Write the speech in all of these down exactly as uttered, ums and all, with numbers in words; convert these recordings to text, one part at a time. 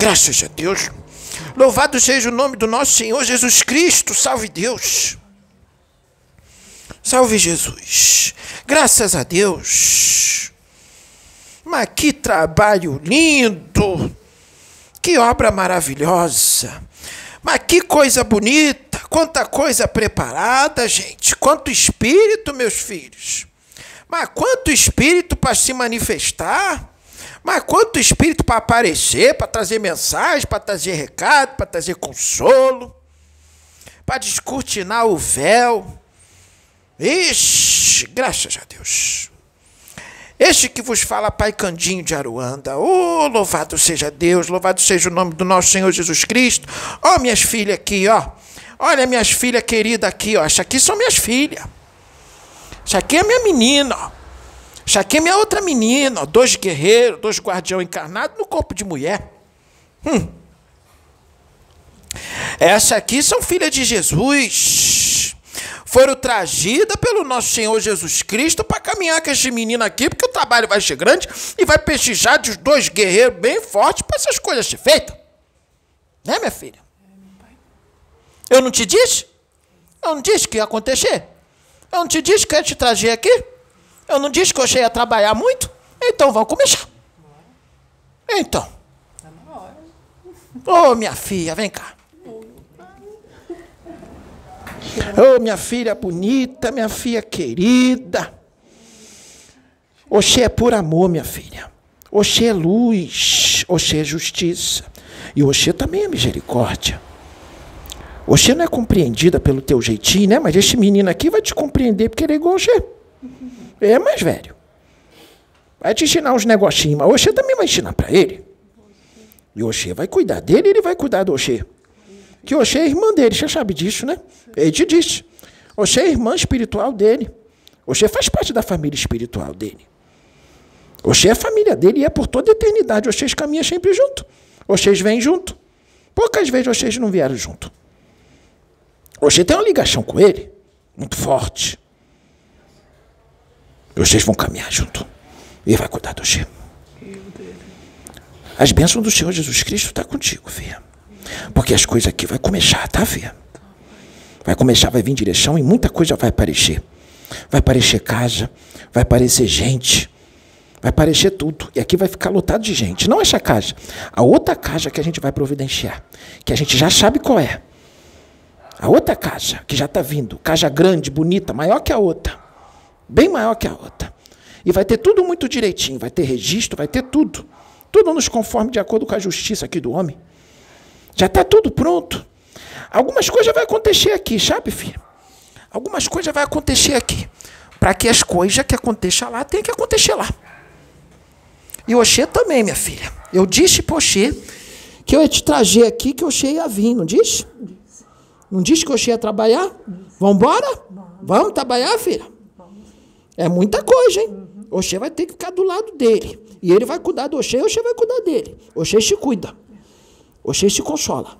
Graças a Deus. Louvado seja o nome do nosso Senhor Jesus Cristo. Salve Deus. Salve Jesus. Graças a Deus. Mas que trabalho lindo. Que obra maravilhosa. Mas que coisa bonita. Quanta coisa preparada, gente. Quanto espírito, meus filhos. Mas quanto espírito para se manifestar. Mas quanto espírito para aparecer, para trazer mensagem, para trazer recado, para trazer consolo, para descortinar o véu. Ixi, graças a Deus. Este que vos fala, Pai Candinho de Aruanda. Oh, louvado seja Deus, louvado seja o nome do nosso Senhor Jesus Cristo. Ó, oh, minhas filhas aqui, ó. Olha minhas filhas queridas aqui, ó. Essa aqui são minhas filhas. Essa aqui é minha menina, ó. Essa aqui é minha outra menina, ó, dois guerreiros, dois guardião encarnados no corpo de mulher. Hum. Essa aqui são filhas de Jesus. Foram trazidas pelo nosso Senhor Jesus Cristo para caminhar com esse menino aqui, porque o trabalho vai ser grande e vai precisar de dois guerreiros bem fortes para essas coisas ser feitas. Né, minha filha? Eu não te disse? Eu não disse que ia acontecer? Eu não te disse que eu ia te trazer aqui? Eu não disse que eu ia trabalhar muito? Então vamos começar. Então. Ô, oh, minha filha, vem cá. Ô, oh, minha filha bonita, minha filha querida. Oxê é por amor, minha filha. Oxê é luz. Oxê é justiça. E Oxê também é misericórdia. Oxê não é compreendida pelo teu jeitinho, né? Mas esse menino aqui vai te compreender porque ele é igual Oxê. É mais velho. Vai te ensinar uns negocinhos, mas Oxê também vai ensinar para ele. E Oxê vai cuidar dele e ele vai cuidar do Oxê. Que Oxê é irmã dele, você sabe disso, né? Ele te disse. Oxê é irmã espiritual dele. Oxê faz parte da família espiritual dele. Oxê é a família dele e é por toda a eternidade. Oxê caminha sempre junto. Oxê vem junto. Poucas vezes Oxê não vieram junto. Oxê tem uma ligação com ele muito forte. Vocês vão caminhar junto. E vai cuidar do Oxê. As bênçãos do Senhor Jesus Cristo estão contigo, filha. Porque as coisas aqui vai começar, tá, filha? Vai começar, vai vir em direção e muita coisa vai aparecer. Vai aparecer casa, vai aparecer gente, vai aparecer tudo. E aqui vai ficar lotado de gente. Não essa casa. A outra casa que a gente vai providenciar. Que a gente já sabe qual é. A outra casa que já está vindo. Casa grande, bonita, maior que a outra. Bem maior que a outra. E vai ter tudo muito direitinho. Vai ter registro, vai ter tudo. Tudo nos conforme de acordo com a justiça aqui do homem. Já está tudo pronto. Algumas coisas vão acontecer aqui, sabe, filho? Algumas coisas vão acontecer aqui. Para que as coisas que aconteçam lá, tenham que acontecer lá. E o Oxê também, minha filha. Eu disse para o Oxê que eu ia te trazer aqui, que o Oxê ia vir, não disse? Não disse que o Oxê ia trabalhar? Vamos embora? Vamos trabalhar, filha? É muita coisa, hein? O Oxê vai ter que ficar do lado dele. E ele vai cuidar do Oxê, e o Oxê vai cuidar dele. O Oxê se cuida. O Oxê se consola.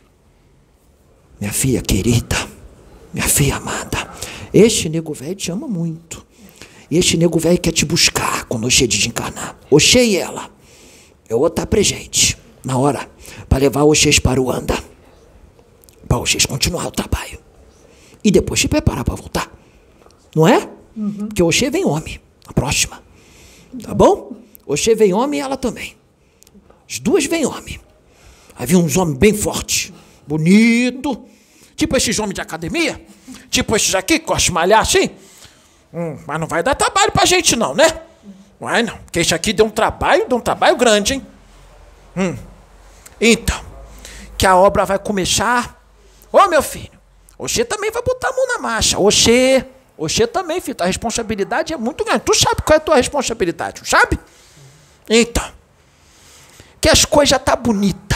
Minha filha querida, minha filha amada, este nego velho te ama muito. E este nego velho quer te buscar quando o Oxê desencarnar. Oxê e ela. Eu vou estar presente na hora para levar o Oxês para o Anda. Para o Oxês continuar o trabalho. E depois se preparar para voltar. Não é? Uhum. Porque o Oxê vem homem. A próxima. Tá bom? O Oxê vem homem e ela também. As duas vêm homem. Havia uns homens bem fortes. Bonito. Tipo esses homens de academia. Tipo esses aqui que gostam de malhar assim. Hum, mas não vai dar trabalho pra gente não, né? Vai não. Porque esse aqui deu um trabalho, deu um trabalho grande, hein? Hum. Então, que a obra vai começar. Ô, meu filho, Oxê também vai botar a mão na marcha. Oxê, Oxê também, filho. A responsabilidade é muito grande. Tu sabe qual é a tua responsabilidade, não sabe? Então, que as coisas tá bonita.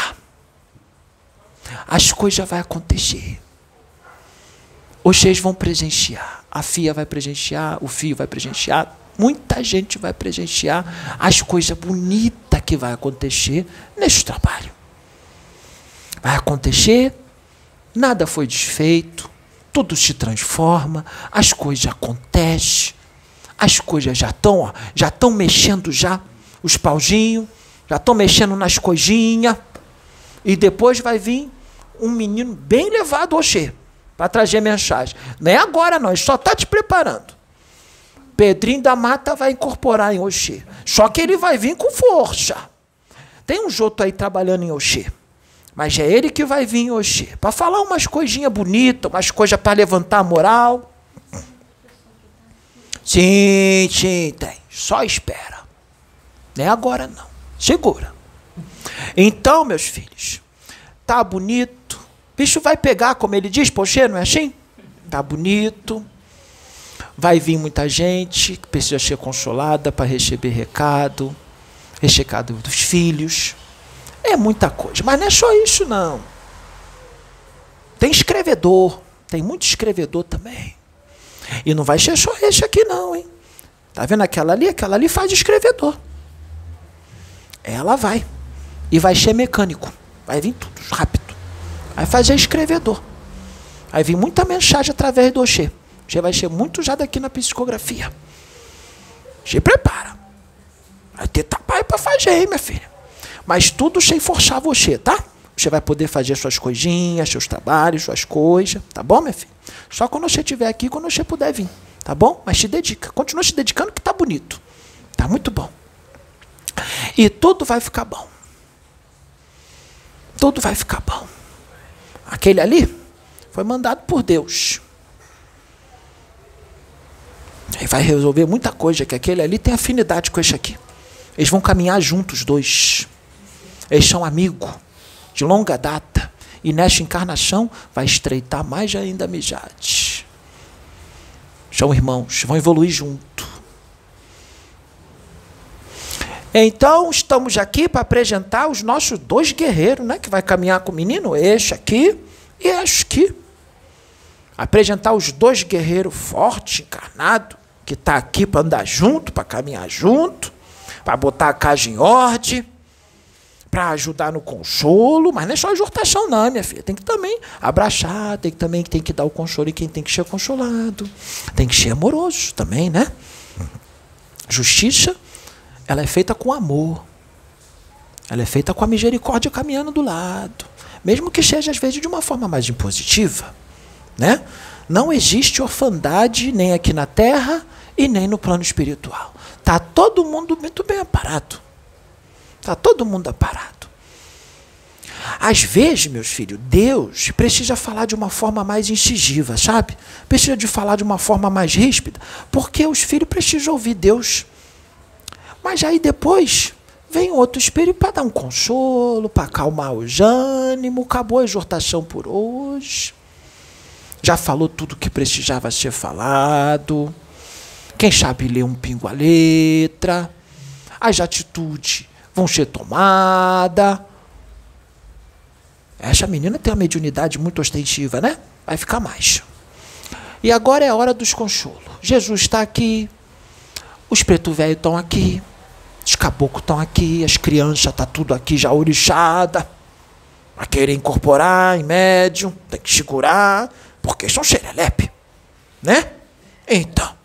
As coisas vão acontecer. Oxês vão presenciar. A filha vai presenciar, o filho vai presenciar. Muita gente vai presenciar as coisas bonitas que vai acontecer nesse trabalho. Vai acontecer, nada foi desfeito, tudo se transforma, as coisas acontecem, as coisas já estão, já estão mexendo já, os pauzinhos, já estão mexendo nas coisinhas, E depois vai vir um menino bem levado, Oxê, para trazer mensagem. Não é agora não, ele só está te preparando. Pedrinho da Mata vai incorporar em Oxê. Só que ele vai vir com força. Tem um Joto aí trabalhando em Oxê. Mas é ele que vai vir em Oxê. Para falar umas coisinhas bonitas, umas coisas para levantar a moral. Sim, sim, tem. Só espera. Não é agora não. Segura. Então, meus filhos, tá bonito. Bicho vai pegar, como ele diz, poxa, não é assim? Tá bonito. Vai vir muita gente que precisa ser consolada para receber recado, recado dos filhos. É muita coisa, mas não é só isso não. Tem escrevedor, tem muito escrevedor também. E não vai ser só esse aqui não, hein? Tá vendo aquela ali? Aquela ali faz escrevedor. Ela vai. E vai ser mecânico. Vai vir tudo rápido. Vai fazer escrevedor. Vai vir muita mensagem através do Oxê. Você vai ser muito já daqui na psicografia. Se prepara. Vai ter trabalho para fazer, hein, minha filha? Mas tudo sem forçar você, tá? Você vai poder fazer suas coisinhas, seus trabalhos, suas coisas. Tá bom, minha filha? Só quando você estiver aqui, quando você puder vir. Tá bom? Mas se dedica. Continua se dedicando que tá bonito. Tá muito bom. E tudo vai ficar bom. Tudo vai ficar bom. Aquele ali foi mandado por Deus. Ele vai resolver muita coisa, que aquele ali tem afinidade com esse aqui. Eles vão caminhar juntos, os dois. Eles são amigos, de longa data. E nesta encarnação vai estreitar mais ainda a amizade. São irmãos, vão evoluir junto. Então, estamos aqui para apresentar os nossos dois guerreiros, né? Que vai caminhar com o menino, este aqui e este aqui. Apresentar os dois guerreiros fortes, encarnados, que está aqui para andar junto, para caminhar junto, para botar a casa em ordem, para ajudar no consolo, mas não é só exortação não, minha filha. Tem que também abraçar, tem que também tem que dar o consolo em quem tem que ser consolado. Tem que ser amoroso também, né? Justiça, ela é feita com amor. Ela é feita com a misericórdia caminhando do lado. Mesmo que seja, às vezes, de uma forma mais impositiva. Né? Não existe orfandade nem aqui na terra e nem no plano espiritual. Está todo mundo muito bem aparado. Está todo mundo aparado. Às vezes, meus filhos, Deus precisa falar de uma forma mais incisiva, sabe? Precisa de falar de uma forma mais ríspida, porque os filhos precisam ouvir Deus. Mas aí depois vem outro espírito para dar um consolo, para acalmar os ânimos. Acabou a exortação por hoje. Já falou tudo que precisava ser falado. Quem sabe ler um pingo a letra. As atitudes vão ser tomadas. Essa menina tem uma mediunidade muito ostensiva, né? Vai ficar mais. E agora é a hora dos consolos. Jesus está aqui. Os preto velhos estão aqui. Os caboclos estão aqui. As crianças estão tudo aqui já orixada. Vai querer incorporar em médium. Tem que segurar. Porque são xerelepe, né? Então.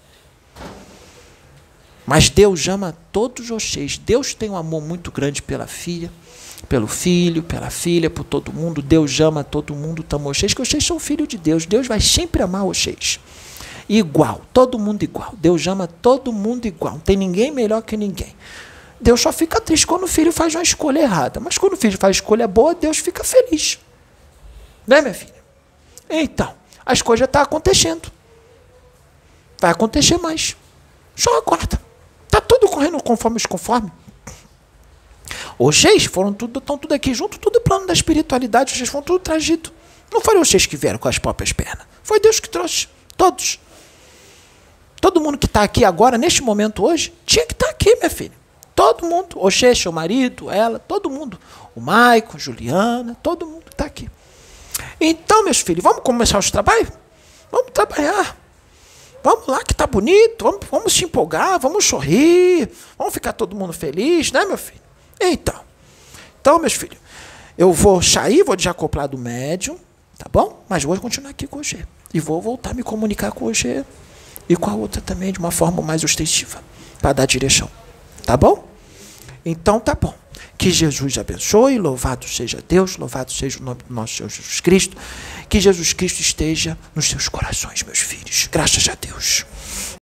Mas Deus ama todos vocês. Deus tem um amor muito grande pela filha, pelo filho, pela filha, por todo mundo. Deus ama todo mundo, ama vocês, que vocês são filhos de Deus. Deus vai sempre amar vocês. Igual, todo mundo igual. Deus ama todo mundo igual. Não tem ninguém melhor que ninguém. Deus só fica triste quando o filho faz uma escolha errada. Mas quando o filho faz escolha boa, Deus fica feliz. Né, minha filha? Então. As coisas estão acontecendo. Vai acontecer mais. Só aguarda. Está tudo correndo conforme os conforme. Vocês foram tudo, estão tudo aqui junto, tudo plano da espiritualidade, vocês foram tudo trazido. Não foram vocês que vieram com as próprias pernas. Foi Deus que trouxe. Todos. Todo mundo que está aqui agora, neste momento hoje, tinha que estar aqui, minha filha. Todo mundo. Oxê, seu marido, ela, todo mundo. O Maicon, Juliana, todo mundo está aqui. Então, meus filhos, vamos começar os trabalhos? Vamos trabalhar. Vamos lá que tá bonito. Vamos, vamos se empolgar, vamos sorrir. Vamos ficar todo mundo feliz, né, meu filho? Então, então, meus filhos, eu vou sair, vou desacoplar do médium, tá bom? Mas vou continuar aqui com o G. E vou voltar a me comunicar com o G e com a outra também, de uma forma mais ostensiva, para dar direção. Tá bom? Então, tá bom. Que Jesus abençoe, louvado seja Deus, louvado seja o nome do nosso Senhor Jesus Cristo. Que Jesus Cristo esteja nos seus corações, meus filhos. Graças a Deus.